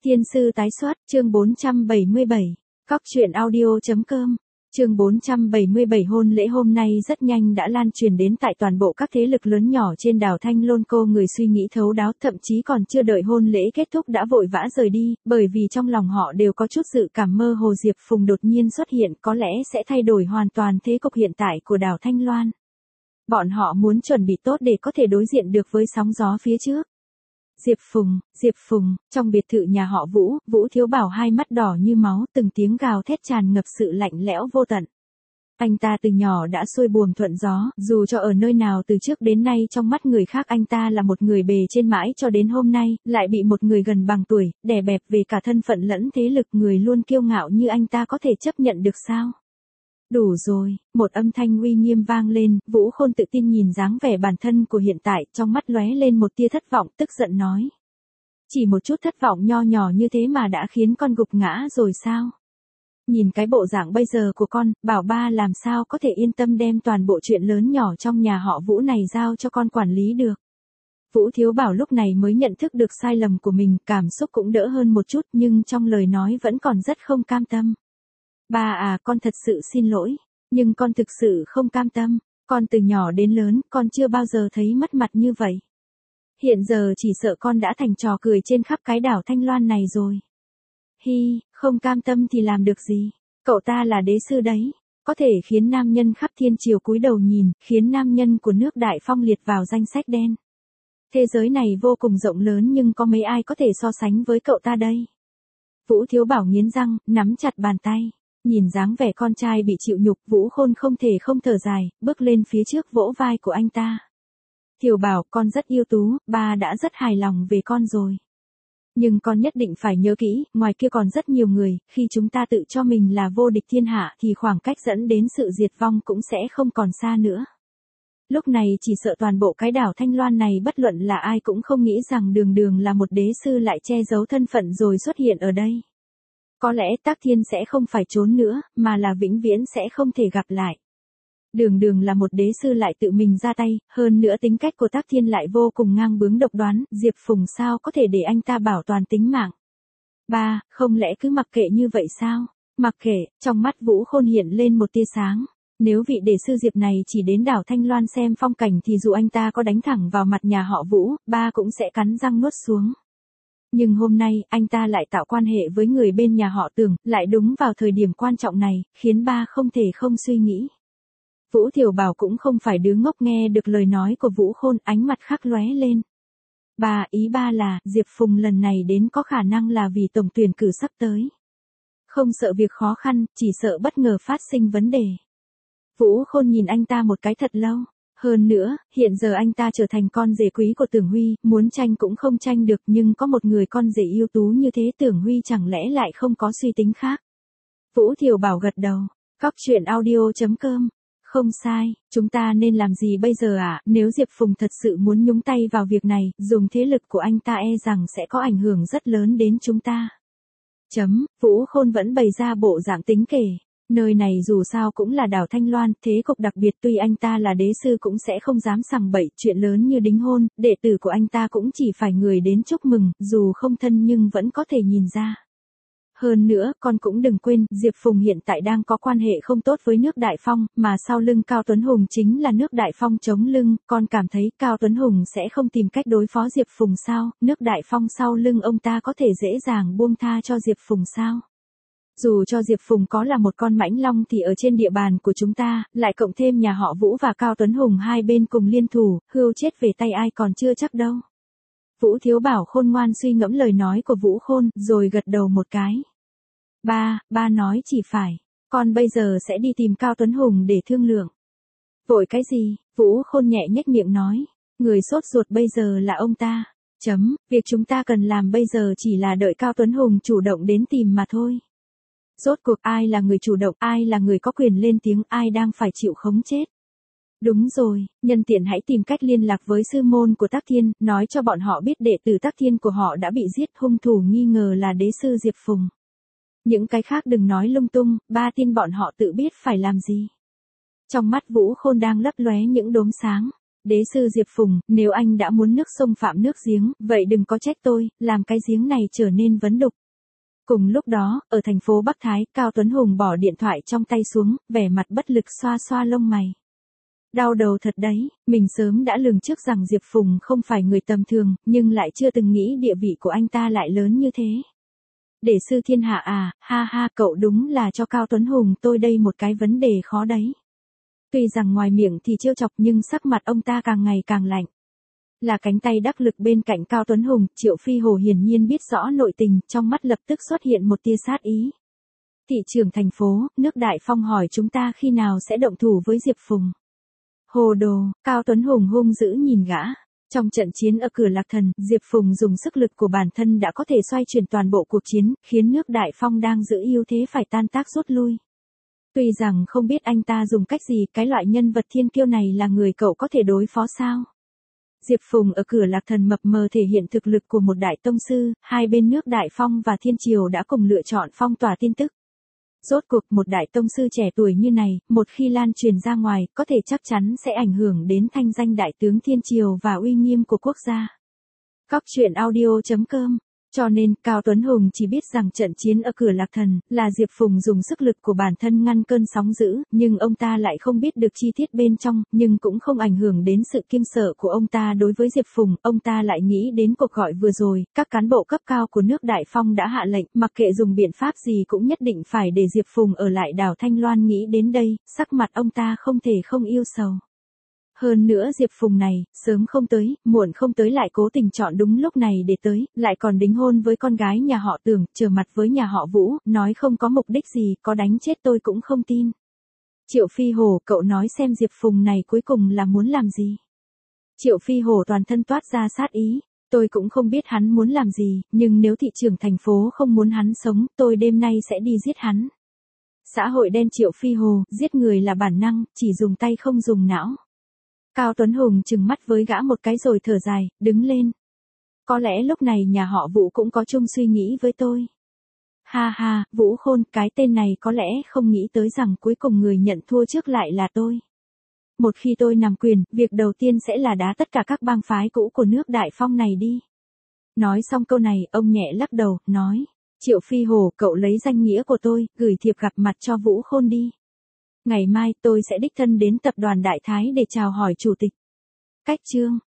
Thiên sư tái xuất, chương 477. Cóc truyện audio.com. Chương 477 hôn lễ hôm nay rất nhanh đã lan truyền đến tại toàn bộ các thế lực lớn nhỏ trên đảo Thanh Lôn cô người suy nghĩ thấu đáo, thậm chí còn chưa đợi hôn lễ kết thúc đã vội vã rời đi, bởi vì trong lòng họ đều có chút dự cảm mơ hồ Diệp Phùng đột nhiên xuất hiện có lẽ sẽ thay đổi hoàn toàn thế cục hiện tại của đảo Thanh Loan. Bọn họ muốn chuẩn bị tốt để có thể đối diện được với sóng gió phía trước. Diệp Phùng, trong biệt thự nhà họ Vũ, Vũ Thiếu Bảo hai mắt đỏ như máu, từng tiếng gào thét tràn ngập sự lạnh lẽo vô tận. Anh ta từ nhỏ đã xuôi buồm thuận gió, dù cho ở nơi nào từ trước đến nay trong mắt người khác anh ta là một người bề trên mãi cho đến hôm nay, lại bị một người gần bằng tuổi, đè bẹp về cả thân phận lẫn thế lực, người luôn kiêu ngạo như anh ta có thể chấp nhận được sao? Đủ rồi, một âm thanh uy nghiêm vang lên, Vũ Khôn tự tin nhìn dáng vẻ bản thân của hiện tại, trong mắt lóe lên một tia thất vọng, tức giận nói. Chỉ một chút thất vọng nho nhỏ như thế mà đã khiến con gục ngã rồi sao? Nhìn cái bộ dạng bây giờ của con, bảo ba làm sao có thể yên tâm đem toàn bộ chuyện lớn nhỏ trong nhà họ Vũ này giao cho con quản lý được. Vũ Thiếu Bảo lúc này mới nhận thức được sai lầm của mình, cảm xúc cũng đỡ hơn một chút nhưng trong lời nói vẫn còn rất không cam tâm. Ba à, con thật sự xin lỗi, nhưng con thực sự không cam tâm, con từ nhỏ đến lớn, con chưa bao giờ thấy mất mặt như vậy. Hiện giờ chỉ sợ con đã thành trò cười trên khắp cái đảo Thanh Loan này rồi. Hi, không cam tâm thì làm được gì, cậu ta là đế sư đấy, có thể khiến nam nhân khắp thiên triều cúi đầu nhìn, khiến nam nhân của nước Đại Phong liệt vào danh sách đen. Thế giới này vô cùng rộng lớn nhưng có mấy ai có thể so sánh với cậu ta đây. Vũ Thiếu Bảo nghiến răng, nắm chặt bàn tay. Nhìn dáng vẻ con trai bị chịu nhục, Vũ Khôn không thể không thở dài, bước lên phía trước vỗ vai của anh ta. Thiều Bảo, con rất ưu tú, ba đã rất hài lòng về con rồi. Nhưng con nhất định phải nhớ kỹ, ngoài kia còn rất nhiều người, khi chúng ta tự cho mình là vô địch thiên hạ thì khoảng cách dẫn đến sự diệt vong cũng sẽ không còn xa nữa. Lúc này chỉ sợ toàn bộ cái đảo Thanh Loan này bất luận là ai cũng không nghĩ rằng Đường Đường là một đế sư lại che giấu thân phận rồi xuất hiện ở đây. Có lẽ Tắc Thiên sẽ không phải trốn nữa, mà là vĩnh viễn sẽ không thể gặp lại. Đường Đường là một đế sư lại tự mình ra tay, hơn nữa tính cách của Tắc Thiên lại vô cùng ngang bướng độc đoán, Diệp Phùng sao có thể để anh ta bảo toàn tính mạng. Ba, không lẽ cứ mặc kệ như vậy sao? Mặc kệ, trong mắt Vũ Khôn hiện lên một tia sáng. Nếu vị đế sư Diệp này chỉ đến đảo Thanh Loan xem phong cảnh thì dù anh ta có đánh thẳng vào mặt nhà họ Vũ, ba cũng sẽ cắn răng nuốt xuống. Nhưng hôm nay, anh ta lại tạo quan hệ với người bên nhà họ Tưởng, lại đúng vào thời điểm quan trọng này, khiến ba không thể không suy nghĩ. Vũ Thiều Bảo cũng không phải đứa ngốc, nghe được lời nói của Vũ Khôn, ánh mặt khắc lóe lên. Ba, ý ba là, Diệp Phùng lần này đến có khả năng là vì tổng tuyển cử sắp tới. Không sợ việc khó khăn, chỉ sợ bất ngờ phát sinh vấn đề. Vũ Khôn nhìn anh ta một cái thật lâu. Hơn nữa, hiện giờ anh ta trở thành con rể quý của Tưởng Huy, muốn tranh cũng không tranh được nhưng có một người con rể ưu tú như thế Tưởng Huy chẳng lẽ lại không có suy tính khác. Vũ Thiều Bảo gật đầu, cóc truyện audio.com. Không sai, chúng ta nên làm gì bây giờ ạ? Nếu Diệp Phùng thật sự muốn nhúng tay vào việc này, dùng thế lực của anh ta e rằng sẽ có ảnh hưởng rất lớn đến chúng ta. Vũ Khôn vẫn bày ra bộ dạng tính kể. Nơi này dù sao cũng là đảo Thanh Loan, thế cục đặc biệt, tuy anh ta là đế sư cũng sẽ không dám sằng bậy, chuyện lớn như đính hôn, đệ tử của anh ta cũng chỉ phải người đến chúc mừng, dù không thân nhưng vẫn có thể nhìn ra. Hơn nữa, con cũng đừng quên, Diệp Phùng hiện tại đang có quan hệ không tốt với nước Đại Phong, mà sau lưng Cao Tuấn Hùng chính là nước Đại Phong chống lưng, con cảm thấy Cao Tuấn Hùng sẽ không tìm cách đối phó Diệp Phùng sao, nước Đại Phong sau lưng ông ta có thể dễ dàng buông tha cho Diệp Phùng sao? Dù cho Diệp Phùng có là một con mãnh long thì ở trên địa bàn của chúng ta, lại cộng thêm nhà họ Vũ và Cao Tuấn Hùng hai bên cùng liên thủ, hươu chết về tay ai còn chưa chắc đâu. Vũ Thiếu Bảo khôn ngoan suy ngẫm lời nói của Vũ Khôn, rồi gật đầu một cái. Ba nói chỉ phải, con bây giờ sẽ đi tìm Cao Tuấn Hùng để thương lượng. Vội cái gì? Vũ Khôn nhẹ nhếch miệng nói, người sốt ruột bây giờ là ông ta. Việc chúng ta cần làm bây giờ chỉ là đợi Cao Tuấn Hùng chủ động đến tìm mà thôi. Rốt cuộc ai là người chủ động, ai là người có quyền lên tiếng, ai đang phải chịu khống chết. Đúng rồi, nhân tiện hãy tìm cách liên lạc với sư môn của Tắc Thiên, nói cho bọn họ biết đệ tử Tắc Thiên của họ đã bị giết, hung thủ nghi ngờ là đế sư Diệp Phùng. Những cái khác đừng nói lung tung, ba tin bọn họ tự biết phải làm gì. Trong mắt Vũ Khôn đang lấp lóe những đốm sáng. Đế sư Diệp Phùng, nếu anh đã muốn nước sông phạm nước giếng, vậy đừng có trách tôi, làm cái giếng này trở nên vấn đục. Cùng lúc đó, ở thành phố Bắc Thái, Cao Tuấn Hùng bỏ điện thoại trong tay xuống, vẻ mặt bất lực xoa xoa lông mày. Đau đầu thật đấy, mình sớm đã lường trước rằng Diệp Phùng không phải người tầm thường, nhưng lại chưa từng nghĩ địa vị của anh ta lại lớn như thế. Đế sư thiên hạ à, ha ha, cậu đúng là cho Cao Tuấn Hùng tôi đây một cái vấn đề khó đấy. Tuy rằng ngoài miệng thì trêu chọc nhưng sắc mặt ông ta càng ngày càng lạnh. Là cánh tay đắc lực bên cạnh Cao Tuấn Hùng, Triệu Phi Hồ hiển nhiên biết rõ nội tình, trong mắt lập tức xuất hiện một tia sát ý. Thị trưởng thành phố, nước Đại Phong hỏi chúng ta khi nào sẽ động thủ với Diệp Phùng. Hồ đồ, Cao Tuấn Hùng hung dữ nhìn gã. Trong trận chiến ở cửa Lạc Thần, Diệp Phùng dùng sức lực của bản thân đã có thể xoay chuyển toàn bộ cuộc chiến, khiến nước Đại Phong đang giữ ưu thế phải tan tác rút lui. Tuy rằng không biết anh ta dùng cách gì, cái loại nhân vật thiên kiêu này là người cậu có thể đối phó sao? Diệp Phùng ở cửa Lạc Thần mập mờ thể hiện thực lực của một đại tông sư, hai bên nước Đại Phong và Thiên Triều đã cùng lựa chọn phong tỏa tin tức. Rốt cuộc một đại tông sư trẻ tuổi như này, một khi lan truyền ra ngoài, có thể chắc chắn sẽ ảnh hưởng đến thanh danh đại tướng Thiên Triều và uy nghiêm của quốc gia. Cóc truyện audio.com. Cho nên, Cao Tuấn Hùng chỉ biết rằng trận chiến ở cửa Lạc Thần, là Diệp Phùng dùng sức lực của bản thân ngăn cơn sóng dữ, nhưng ông ta lại không biết được chi tiết bên trong, nhưng cũng không ảnh hưởng đến sự kiêng sợ của ông ta đối với Diệp Phùng, ông ta lại nghĩ đến cuộc gọi vừa rồi, các cán bộ cấp cao của nước Đại Phong đã hạ lệnh, mặc kệ dùng biện pháp gì cũng nhất định phải để Diệp Phùng ở lại đảo Thanh Loan. Nghĩ đến đây, sắc mặt ông ta không thể không yêu sầu. Hơn nữa Diệp Phùng này, sớm không tới, muộn không tới lại cố tình chọn đúng lúc này để tới, lại còn đính hôn với con gái nhà họ Tưởng, trở mặt với nhà họ Vũ, nói không có mục đích gì, có đánh chết tôi cũng không tin. Triệu Phi Hồ, cậu nói xem Diệp Phùng này cuối cùng là muốn làm gì? Triệu Phi Hồ toàn thân toát ra sát ý, tôi cũng không biết hắn muốn làm gì, nhưng nếu thị trưởng thành phố không muốn hắn sống, tôi đêm nay sẽ đi giết hắn. Xã hội đen. Triệu Phi Hồ, giết người là bản năng, chỉ dùng tay không dùng não. Cao Tuấn Hùng trừng mắt với gã một cái rồi thở dài, đứng lên. Có lẽ lúc này nhà họ Vũ cũng có chung suy nghĩ với tôi. Ha ha, Vũ Khôn, cái tên này có lẽ không nghĩ tới rằng cuối cùng người nhận thua trước lại là tôi. Một khi tôi nắm quyền, việc đầu tiên sẽ là đá tất cả các bang phái cũ của nước Đại Phong này đi. Nói xong câu này, ông nhẹ lắc đầu, nói. Triệu Phi Hồ, cậu lấy danh nghĩa của tôi, gửi thiệp gặp mặt cho Vũ Khôn đi. Ngày mai tôi sẽ đích thân đến tập đoàn Đại Thái để chào hỏi chủ tịch. Cách chương